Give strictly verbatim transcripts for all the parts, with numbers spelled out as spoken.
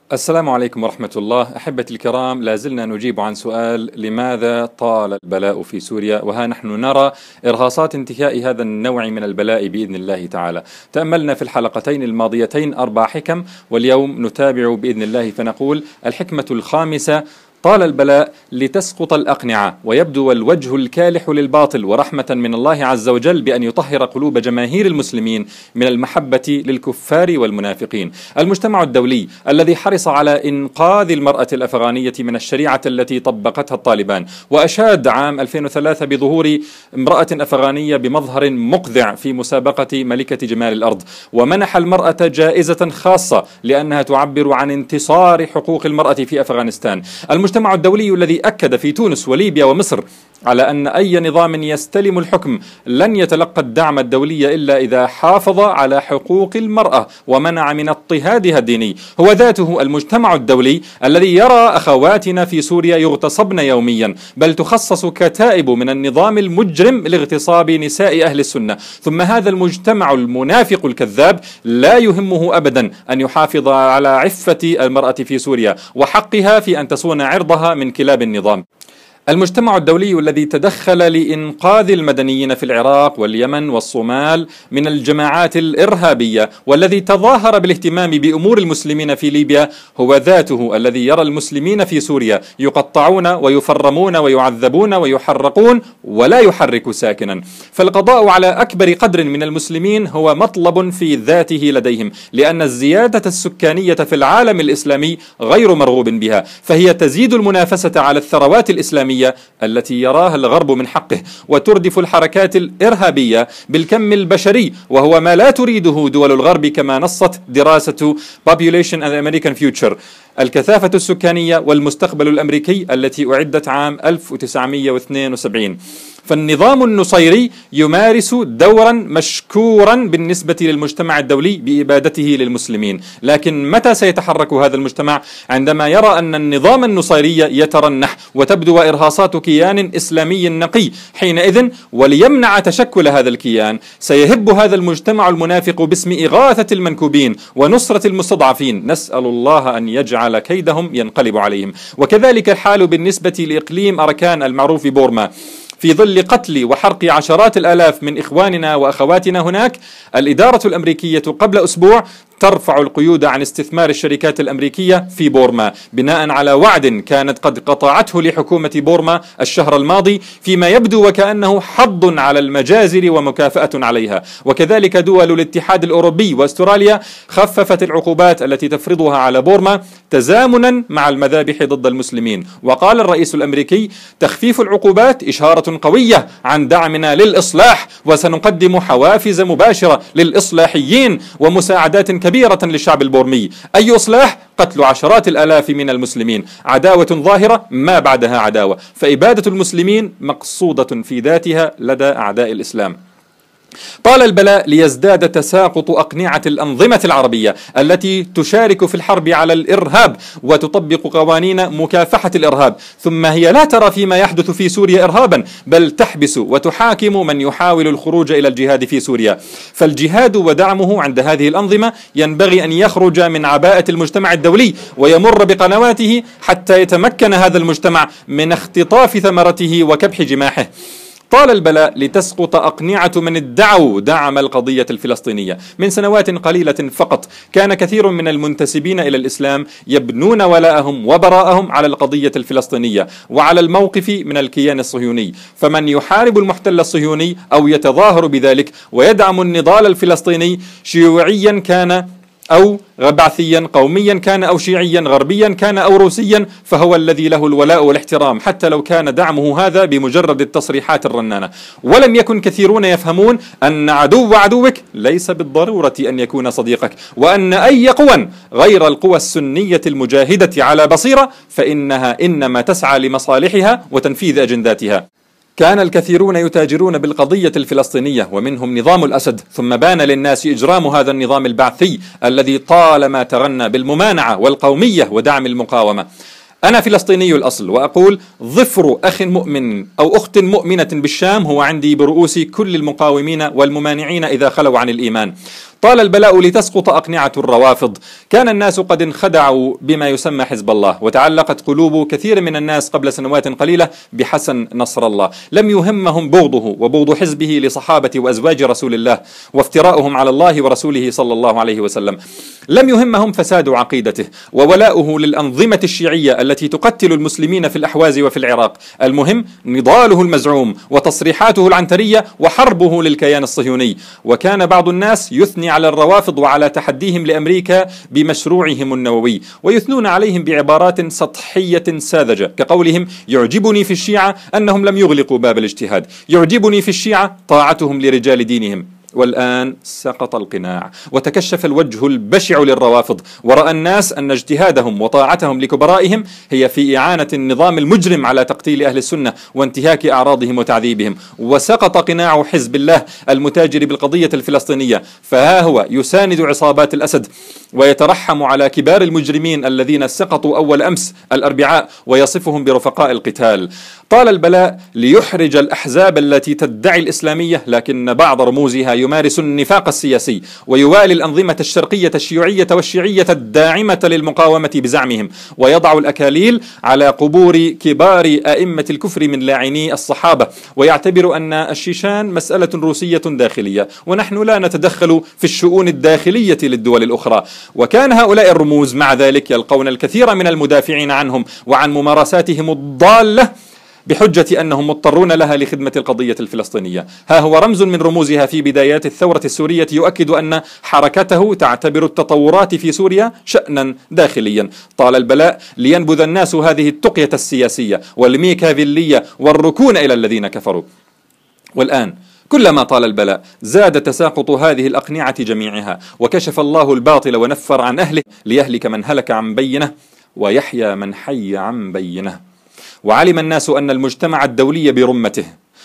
السلام عليكم ورحمة الله. أحبتي الكرام، لازلنا نجيب عن سؤال: لماذا طال البلاء في سوريا؟ وها نحن نرى إرهاصات انتهاء هذا النوع من البلاء بإذن الله تعالى. تأملنا في الحلقتين الماضيتين أربع حكم، واليوم نتابع بإذن الله فنقول الحكمة الخامسة: طال البلاء لتسقط الأقنعة ويبدو الوجه الكالح للباطل، ورحمة من الله عز وجل بأن يطهر قلوب جماهير المسلمين من المحبة للكفار والمنافقين. المجتمع الدولي الذي حرص على إنقاذ المرأة الأفغانية من الشريعة التي طبقتها الطالبان، وأشاد عام ألفين وثلاثة بظهور امرأة أفغانية بمظهر مقذع في مسابقة ملكة جمال الأرض، ومنح المرأة جائزة خاصة لأنها تعبر عن انتصار حقوق المرأة في أفغانستان. المجتمع الدولي الذي أكد في تونس وليبيا ومصر على أن أي نظام يستلم الحكم لن يتلقى الدعم الدولي إلا إذا حافظ على حقوق المرأة ومنع من اضطهادها الديني. هو ذاته المجتمع الدولي الذي يرى أخواتنا في سوريا يغتصبن يوميا، بل تخصص كتائب من النظام المجرم لاغتصاب نساء أهل السنة. ثم هذا المجتمع المنافق الكذاب لا يهمه أبدا أن يحافظ على عفة المرأة في سوريا وحقها في أن تصون عرضها من كلاب النظام. المجتمع الدولي الذي تدخل لإنقاذ المدنيين في العراق واليمن والصومال من الجماعات الإرهابية، والذي تظاهر بالاهتمام بأمور المسلمين في ليبيا، هو ذاته الذي يرى المسلمين في سوريا يقطعون ويفرمون ويعذبون ويحرقون ولا يحرك ساكنا. فالقضاء على أكبر قدر من المسلمين هو مطلب في ذاته لديهم، لأن الزيادة السكانية في العالم الإسلامي غير مرغوب بها، فهي تزيد المنافسة على الثروات الإسلامية التي يراها الغرب من حقه، وتردف الحركات الإرهابية بالكم البشري، وهو ما لا تريده دول الغرب كما نصت دراسة Population and American Future، الكثافة السكانية والمستقبل الأمريكي، التي أعدت عام ألف وتسعمئة واثنين وسبعين. فالنظام النصيري يمارس دورا مشكورا بالنسبة للمجتمع الدولي بإبادته للمسلمين، لكن متى سيتحرك هذا المجتمع؟ عندما يرى أن النظام النصيري يترنح وتبدو إرهاصات كيان إسلامي نقي. حينئذ وليمنع تشكل هذا الكيان سيهب هذا المجتمع المنافق باسم إغاثة المنكوبين ونصرة المستضعفين، نسأل الله أن يجعل كيدهم ينقلب عليهم. وكذلك الحال بالنسبة لإقليم أركان المعروف بورما. في ظل قتل وحرق عشرات الآلاف من إخواننا وأخواتنا هناك، الإدارة الأمريكية قبل أسبوع ترفع القيود عن استثمار الشركات الأمريكية في بورما، بناء على وعد كانت قد قطعته لحكومة بورما الشهر الماضي، فيما يبدو وكأنه حض على المجازر ومكافأة عليها. وكذلك دول الاتحاد الأوروبي وأستراليا خففت العقوبات التي تفرضها على بورما تزامنا مع المذابح ضد المسلمين. وقال الرئيس الأمريكي: تخفيف العقوبات إشارة قوية عن دعمنا للإصلاح، وسنقدم حوافز مباشرة للإصلاحيين ومساعدات كبيرة للشعب البورمي. أي إصلاح؟ قتل عشرات الآلاف من المسلمين، عداوة ظاهرة ما بعدها عداوة، فإبادة المسلمين مقصودة في ذاتها لدى أعداء الإسلام. طال البلاء ليزداد تساقط أقنعة الأنظمة العربية التي تشارك في الحرب على الإرهاب وتطبق قوانين مكافحة الإرهاب، ثم هي لا ترى فيما يحدث في سوريا إرهابا، بل تحبس وتحاكم من يحاول الخروج إلى الجهاد في سوريا. فالجهاد ودعمه عند هذه الأنظمة ينبغي أن يخرج من عباءة المجتمع الدولي ويمر بقنواته حتى يتمكن هذا المجتمع من اختطاف ثمرته وكبح جماحه. طال البلاء لتسقط أقنعة من ادعوا دعم القضية الفلسطينية. من سنوات قليلة فقط كان كثير من المنتسبين إلى الإسلام يبنون ولاءهم وبراءهم على القضية الفلسطينية وعلى الموقف من الكيان الصهيوني. فمن يحارب المحتل الصهيوني أو يتظاهر بذلك ويدعم النضال الفلسطيني، شيوعيا كان أو بعثيا، قوميا كان أو شيعيا، غربيا كان أو روسيا، فهو الذي له الولاء والاحترام، حتى لو كان دعمه هذا بمجرد التصريحات الرنانة. ولم يكن كثيرون يفهمون أن عدو عدوك ليس بالضرورة أن يكون صديقك، وأن أي قوى غير القوى السنية المجاهدة على بصيرة فإنها إنما تسعى لمصالحها وتنفيذ أجنداتها. كان الكثيرون يتاجرون بالقضية الفلسطينية، ومنهم نظام الأسد، ثم بان للناس إجرام هذا النظام البعثي الذي طالما تغنى بالممانعة والقومية ودعم المقاومة. أنا فلسطيني الأصل، وأقول ظفر أخ مؤمن أو أخت مؤمنة بالشام هو عندي برؤوس كل المقاومين والممانعين إذا خلوا عن الإيمان. طال البلاء لتسقط أقنعة الروافض. كان الناس قد انخدعوا بما يسمى حزب الله، وتعلقت قلوب كثير من الناس قبل سنوات قليلة بحسن نصر الله. لم يهمهم بغضه وبغض حزبه لصحابة وأزواج رسول الله وافتراؤهم على الله ورسوله صلى الله عليه وسلم. لم يهمهم فساد عقيدته وولاؤه للأنظمة الشيعية التي تقتل المسلمين في الأحواز وفي العراق. المهم نضاله المزعوم وتصريحاته العنترية وحربه للكيان الصهيوني. وكان بعض الناس يثني على الروافض وعلى تحديهم لأمريكا بمشروعهم النووي، ويثنون عليهم بعبارات سطحية ساذجة كقولهم: يعجبني في الشيعة أنهم لم يغلقوا باب الاجتهاد، يعجبني في الشيعة طاعتهم لرجال دينهم. والآن سقط القناع وتكشف الوجه البشع للروافض، ورأى الناس أن اجتهادهم وطاعتهم لكبرائهم هي في إعانة النظام المجرم على تقتيل أهل السنة وانتهاك أعراضهم وتعذيبهم. وسقط قناع حزب الله المتاجر بالقضية الفلسطينية، فها هو يساند عصابات الأسد ويترحم على كبار المجرمين الذين سقطوا أول أمس الأربعاء ويصفهم برفقاء القتال. طال البلاء ليحرج الأحزاب التي تدعي الإسلامية لكن بعض رموزها يمارس النفاق السياسي ويوالي الأنظمة الشرقية الشيوعية والشيعية الداعمة للمقاومة بزعمهم، ويضع الأكاليل على قبور كبار أئمة الكفر من لاعني الصحابة، ويعتبر أن الشيشان مسألة روسية داخلية ونحن لا نتدخل في الشؤون الداخلية للدول الأخرى. وكان هؤلاء الرموز مع ذلك يلقون الكثير من المدافعين عنهم وعن ممارساتهم الضالة بحجة أنهم مضطرون لها لخدمة القضية الفلسطينية. ها هو رمز من رموزها في بدايات الثورة السورية يؤكد أن حركته تعتبر التطورات في سوريا شأنا داخليا. طال البلاء لينبذ الناس هذه التقية السياسية والميكافيلية والركون إلى الذين كفروا. والآن كلما طال البلاء زاد تساقط هذه الأقنعة جميعها، وكشف الله الباطل ونفر عن أهله ليهلك من هلك عن بينه ويحيى من حي عن بينه. وعلم الناس أن المجتمع الدولي برمته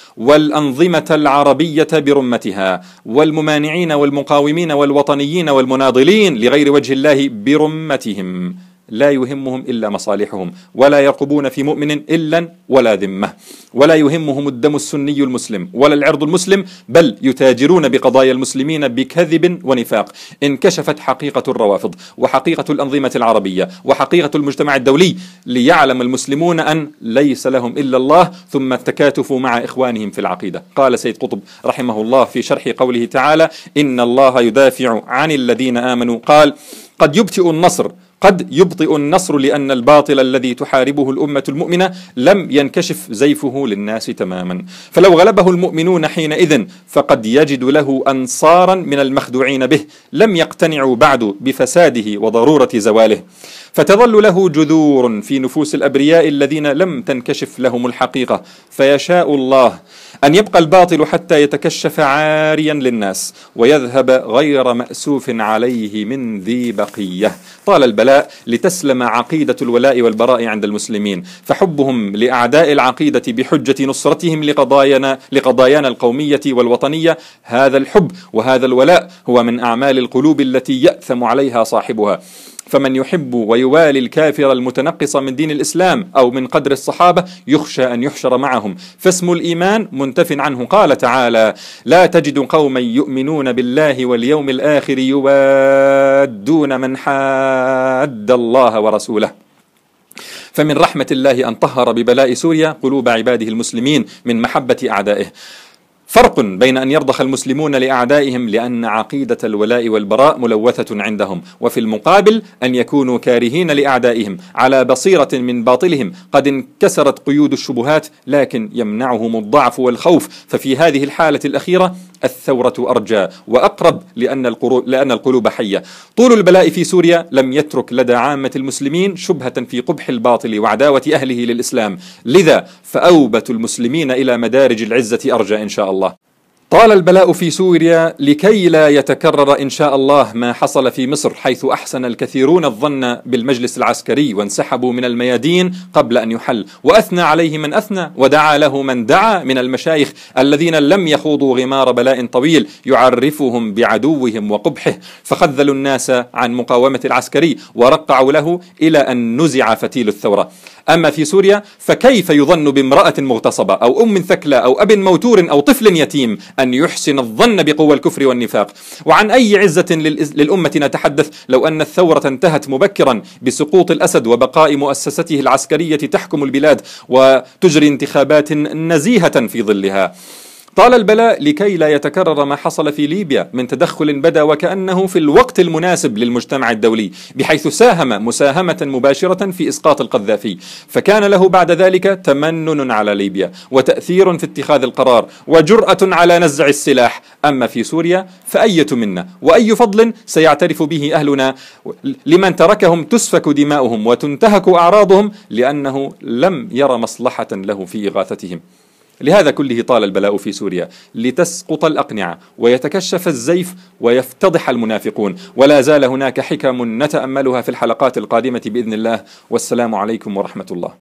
والأنظمة العربية برمتها والممانعين والمقاومين والوطنيين والمناضلين لغير وجه الله برمتهم، لا يهمهم إلا مصالحهم، ولا يرقبون في مؤمن إلا ولا ذمة، ولا يهمهم الدم السني المسلم ولا العرض المسلم، بل يتاجرون بقضايا المسلمين بكذب ونفاق. انكشفت حقيقة الروافض وحقيقة الأنظمة العربية وحقيقة المجتمع الدولي ليعلم المسلمون أن ليس لهم إلا الله، ثم التكاتف مع إخوانهم في العقيدة. قال سيد قطب رحمه الله في شرح قوله تعالى: إن الله يدافع عن الذين آمنوا، قال: قد يبطئ النصر قد يبطئ النصر لأن الباطل الذي تحاربه الأمة المؤمنة لم ينكشف زيفه للناس تماما، فلو غلبه المؤمنون حينئذ فقد يجد له أنصارا من المخدوعين به لم يقتنعوا بعد بفساده وضرورة زواله، فتظل له جذور في نفوس الأبرياء الذين لم تنكشف لهم الحقيقة، فيشاء الله أن يبقى الباطل حتى يتكشف عاريا للناس ويذهب غير مأسوف عليه من ذي بقية. طال البلاء لتسلم عقيدة الولاء والبراء عند المسلمين، فحبهم لأعداء العقيدة بحجة نصرتهم لقضايانا, لقضايانا القومية والوطنية، هذا الحب وهذا الولاء هو من أعمال القلوب التي يأثم عليها صاحبها. فمن يحب ويوالي الكافر المتنقص من دين الإسلام أو من قدر الصحابة يخشى أن يحشر معهم، فاسم الإيمان منتف عنه. قال تعالى: لا تجد قوما يؤمنون بالله واليوم الآخر يوادون من حاد الله ورسوله. فمن رحمة الله أن طهر ببلاء سوريا قلوب عباده المسلمين من محبة أعدائه. فرق بين أن يرضخ المسلمون لأعدائهم لأن عقيدة الولاء والبراء ملوثة عندهم، وفي المقابل أن يكونوا كارهين لأعدائهم على بصيرة من باطلهم قد انكسرت قيود الشبهات لكن يمنعهم الضعف والخوف. ففي هذه الحالة الأخيرة الثورة أرجى وأقرب لأن القلوب, لأن القلوب حية. طول البلاء في سوريا لم يترك لدى عامة المسلمين شبهة في قبح الباطل وعداوة أهله للإسلام، لذا فأوبت المسلمين إلى مدارج العزة أرجى إن شاء الله. طال البلاء في سوريا لكي لا يتكرر إن شاء الله ما حصل في مصر، حيث أحسن الكثيرون الظن بالمجلس العسكري وانسحبوا من الميادين قبل أن يحل، وأثنى عليه من أثنى ودعا له من دعا من المشايخ الذين لم يخوضوا غمار بلاء طويل يعرفهم بعدوهم وقبحه، فخذلوا الناس عن مقاومة العسكري ورقعوا له إلى أن نزع فتيل الثورة. أما في سوريا فكيف يظن بامرأة مغتصبة أو أم ثكلى أو أب موتور أو طفل يتيم أن يحسن الظن بقوى الكفر والنفاق. وعن أي عزة للأمة نتحدث لو أن الثورة انتهت مبكرا بسقوط الأسد وبقاء مؤسسته العسكرية تحكم البلاد وتجري انتخابات نزيهة في ظلها؟ طال البلاء لكي لا يتكرر ما حصل في ليبيا من تدخل بدا وكأنه في الوقت المناسب للمجتمع الدولي، بحيث ساهم مساهمة مباشرة في إسقاط القذافي، فكان له بعد ذلك تمنن على ليبيا وتأثير في اتخاذ القرار وجرأة على نزع السلاح. أما في سوريا فأية منا وأي فضل سيعترف به أهلنا لمن تركهم تسفك دماؤهم وتنتهك أعراضهم لأنه لم ير مصلحة له في إغاثتهم؟ لهذا كله طال البلاء في سوريا، لتسقط الأقنعة ويتكشف الزيف ويفتضح المنافقون. ولا زال هناك حكم نتأملها في الحلقات القادمة بإذن الله. والسلام عليكم ورحمة الله.